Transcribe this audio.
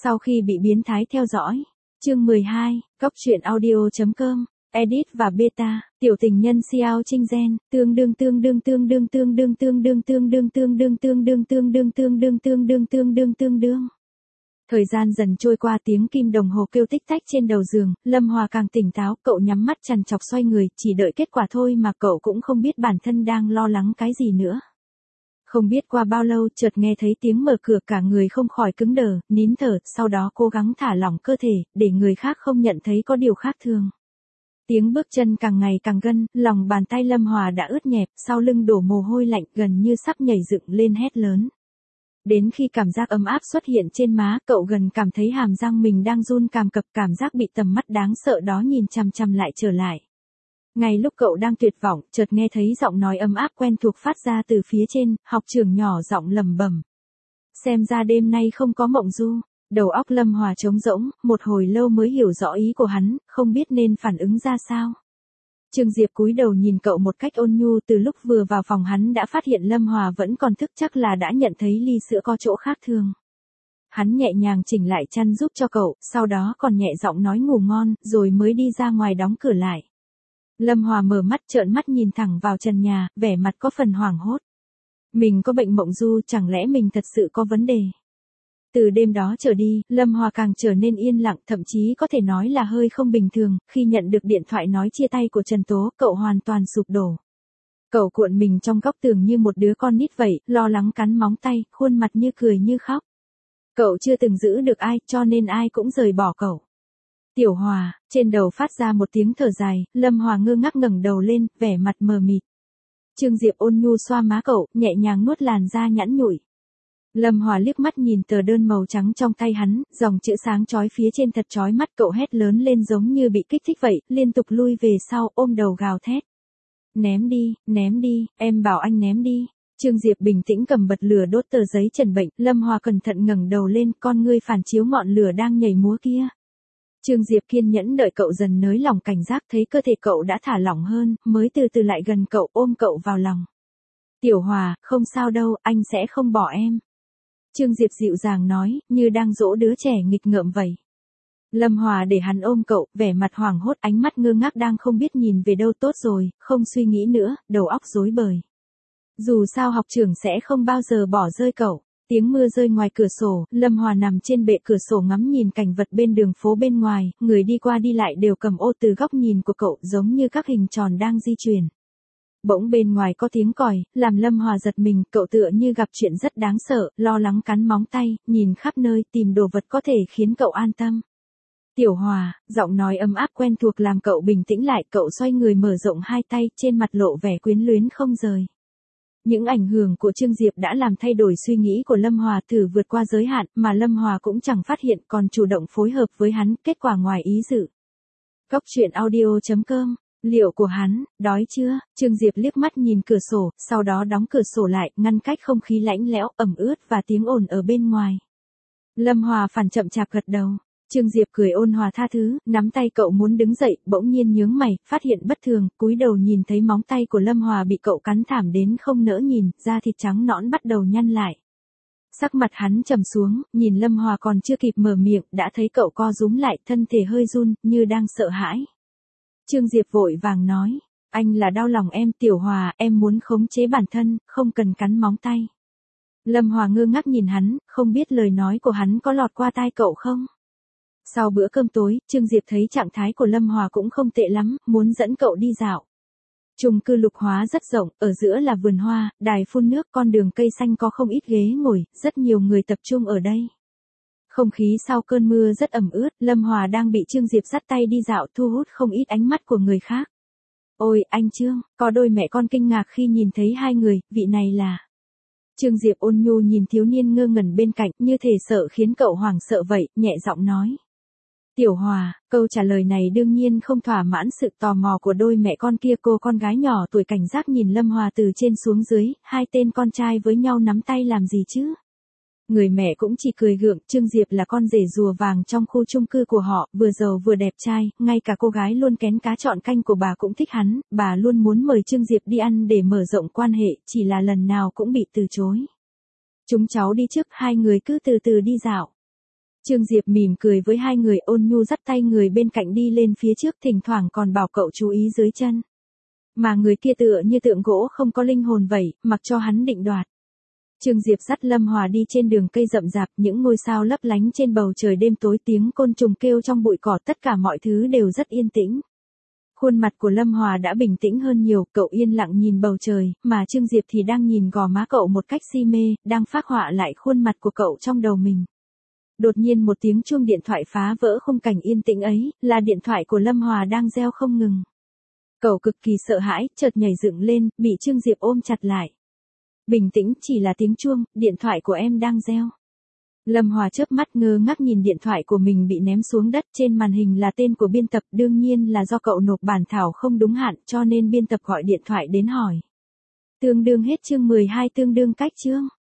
Sau khi bị biến thái theo dõi. Chương 12, Cóc truyện audio.com, edit và beta, tiểu tình nhân Xiao Trinh Gen, Thời gian dần trôi qua, tiếng kim đồng hồ kêu tích tách trên đầu giường, Lâm Hòa càng tỉnh táo, cậu nhắm mắt trằn trọc xoay người, chỉ đợi kết quả thôi mà cậu cũng không biết bản thân đang lo lắng cái gì nữa. Không biết qua bao lâu, chợt nghe thấy tiếng mở cửa, cả người không khỏi cứng đờ, nín thở, sau đó cố gắng thả lỏng cơ thể, để người khác không nhận thấy có điều khác thường. Tiếng bước chân càng ngày càng gần, lòng bàn tay Lâm Hòa đã ướt nhẹp, sau lưng đổ mồ hôi lạnh, gần như sắp nhảy dựng lên hét lớn. Đến khi cảm giác ấm áp xuất hiện trên má, cậu gần cảm thấy hàm răng mình đang run càm cập, cảm giác bị tầm mắt đáng sợ đó nhìn chằm chằm lại trở lại. Ngay lúc cậu đang tuyệt vọng, chợt nghe thấy giọng nói ấm áp quen thuộc phát ra từ phía trên, học trưởng nhỏ giọng lẩm bẩm. Xem ra đêm nay không có mộng du. Đầu óc Lâm Hòa trống rỗng, một hồi lâu mới hiểu rõ ý của hắn, không biết nên phản ứng ra sao. Trương Diệp cúi đầu nhìn cậu một cách ôn nhu, từ lúc vừa vào phòng hắn đã phát hiện Lâm Hòa vẫn còn thức, chắc là đã nhận thấy ly sữa có chỗ khác thường. Hắn nhẹ nhàng chỉnh lại chăn giúp cho cậu, sau đó còn nhẹ giọng nói ngủ ngon, rồi mới đi ra ngoài đóng cửa lại. Lâm Hòa mở mắt, trợn mắt nhìn thẳng vào trần nhà, vẻ mặt có phần hoảng hốt. Mình có bệnh mộng du, chẳng lẽ mình thật sự có vấn đề? Từ đêm đó trở đi, Lâm Hòa càng trở nên yên lặng, thậm chí có thể nói là hơi không bình thường, khi nhận được điện thoại nói chia tay của Trần Tố, cậu hoàn toàn sụp đổ. Cậu cuộn mình trong góc tường như một đứa con nít vậy, lo lắng cắn móng tay, khuôn mặt như cười như khóc. Cậu chưa từng giữ được ai, cho nên ai cũng rời bỏ cậu. Tiểu Hòa, trên đầu phát ra một tiếng thở dài, Lâm Hòa ngơ ngác ngẩng đầu lên, vẻ mặt mờ mịt. Trương Diệp ôn nhu xoa má cậu, nhẹ nhàng nuốt làn da nhẵn nhụi. Lâm Hòa liếc mắt nhìn tờ đơn màu trắng trong tay hắn, dòng chữ sáng chói phía trên thật chói mắt, cậu hét lớn lên giống như bị kích thích vậy, liên tục lui về sau, ôm đầu gào thét. Ném đi, em bảo anh ném đi. Trương Diệp bình tĩnh cầm bật lửa đốt tờ giấy trần bệnh, Lâm Hòa cẩn thận ngẩng đầu lên, con ngươi phản chiếu ngọn lửa đang nhảy múa kia. Trương Diệp kiên nhẫn đợi cậu dần nới lỏng cảnh giác, thấy cơ thể cậu đã thả lỏng hơn, mới từ từ lại gần cậu, ôm cậu vào lòng. Tiểu Hòa, không sao đâu, anh sẽ không bỏ em. Trương Diệp dịu dàng nói, như đang dỗ đứa trẻ nghịch ngợm vậy. Lâm Hòa để hắn ôm cậu, vẻ mặt hoảng hốt, ánh mắt ngơ ngác đang không biết nhìn về đâu. Tốt rồi, không suy nghĩ nữa, đầu óc rối bời. Dù sao học trưởng sẽ không bao giờ bỏ rơi cậu. Tiếng mưa rơi ngoài cửa sổ, Lâm Hòa nằm trên bệ cửa sổ ngắm nhìn cảnh vật bên đường phố bên ngoài, người đi qua đi lại đều cầm ô từ góc nhìn của cậu, giống như các hình tròn đang di chuyển. Bỗng bên ngoài có tiếng còi, làm Lâm Hòa giật mình, cậu tựa như gặp chuyện rất đáng sợ, lo lắng cắn móng tay, nhìn khắp nơi tìm đồ vật có thể khiến cậu an tâm. Tiểu Hòa, giọng nói ấm áp quen thuộc làm cậu bình tĩnh lại, cậu xoay người mở rộng hai tay, trên mặt lộ vẻ quyến luyến không rời. Những ảnh hưởng của Trương Diệp đã làm thay đổi suy nghĩ của Lâm Hòa, thử vượt qua giới hạn, mà Lâm Hòa cũng chẳng phát hiện, còn chủ động phối hợp với hắn, kết quả ngoài ý dự. Cóc truyện audio.com, liệu của hắn, đói chưa? Trương Diệp liếc mắt nhìn cửa sổ, sau đó đóng cửa sổ lại, ngăn cách không khí lạnh lẽo, ẩm ướt và tiếng ồn ở bên ngoài. Lâm Hòa phản chậm chạp gật đầu. Trương Diệp cười ôn hòa tha thứ, nắm tay cậu muốn đứng dậy, bỗng nhiên nhướng mày, phát hiện bất thường, cúi đầu nhìn thấy móng tay của Lâm Hòa bị cậu cắn thảm đến không nỡ nhìn, da thịt trắng nõn bắt đầu nhăn lại. Sắc mặt hắn trầm xuống, nhìn Lâm Hòa còn chưa kịp mở miệng, đã thấy cậu co rúm lại, thân thể hơi run, như đang sợ hãi. Trương Diệp vội vàng nói, anh là đau lòng em. Tiểu Hòa, em muốn khống chế bản thân, không cần cắn móng tay. Lâm Hòa ngơ ngác nhìn hắn, không biết lời nói của hắn có lọt qua tai cậu không? Sau bữa cơm tối, Trương Diệp thấy trạng thái của Lâm Hòa cũng không tệ lắm, muốn dẫn cậu đi dạo. Chung cư Lục Hóa rất rộng, ở giữa là vườn hoa, đài phun nước, con đường cây xanh, có không ít ghế ngồi, rất nhiều người tập trung ở đây. Không khí sau cơn mưa rất ẩm ướt, Lâm Hòa đang bị Trương Diệp dắt tay đi dạo, thu hút không ít ánh mắt của người khác. Ôi, anh Trương, có đôi mẹ con kinh ngạc khi nhìn thấy hai người, vị này là... Trương Diệp ôn nhu nhìn thiếu niên ngơ ngẩn bên cạnh, như thể sợ khiến cậu hoảng sợ vậy, nhẹ giọng nói. Tiểu Hòa, câu trả lời này đương nhiên không thỏa mãn sự tò mò của đôi mẹ con kia. Cô con gái nhỏ tuổi cảnh giác nhìn Lâm Hòa từ trên xuống dưới, hai tên con trai với nhau nắm tay làm gì chứ? Người mẹ cũng chỉ cười gượng, Trương Diệp là con rể rùa vàng trong khu chung cư của họ, vừa giàu vừa đẹp trai, ngay cả cô gái luôn kén cá chọn canh của bà cũng thích hắn, bà luôn muốn mời Trương Diệp đi ăn để mở rộng quan hệ, chỉ là lần nào cũng bị từ chối. Chúng cháu đi trước, hai người cứ từ từ đi dạo. Trương Diệp mỉm cười với hai người, ôn nhu dắt tay người bên cạnh đi lên phía trước, thỉnh thoảng còn bảo cậu chú ý dưới chân. Mà người kia tựa như tượng gỗ không có linh hồn vậy, mặc cho hắn định đoạt. Trương Diệp dắt Lâm Hòa đi trên đường cây rậm rạp, những ngôi sao lấp lánh trên bầu trời đêm tối, tiếng côn trùng kêu trong bụi cỏ, tất cả mọi thứ đều rất yên tĩnh. Khuôn mặt của Lâm Hòa đã bình tĩnh hơn nhiều, cậu yên lặng nhìn bầu trời, mà Trương Diệp thì đang nhìn gò má cậu một cách si mê, đang phác họa lại khuôn mặt của cậu trong đầu mình. Đột nhiên một tiếng chuông điện thoại phá vỡ khung cảnh yên tĩnh ấy, là điện thoại của Lâm Hòa đang reo không ngừng. Cậu cực kỳ sợ hãi, chợt nhảy dựng lên, bị Trương Diệp ôm chặt lại. Bình tĩnh, chỉ là tiếng chuông, điện thoại của em đang reo. Lâm Hòa chớp mắt ngơ ngác nhìn điện thoại của mình bị ném xuống đất, trên màn hình là tên của biên tập, đương nhiên là do cậu nộp bản thảo không đúng hạn cho nên biên tập gọi điện thoại đến hỏi. Tương đương hết chương 12, tương đương cách chương.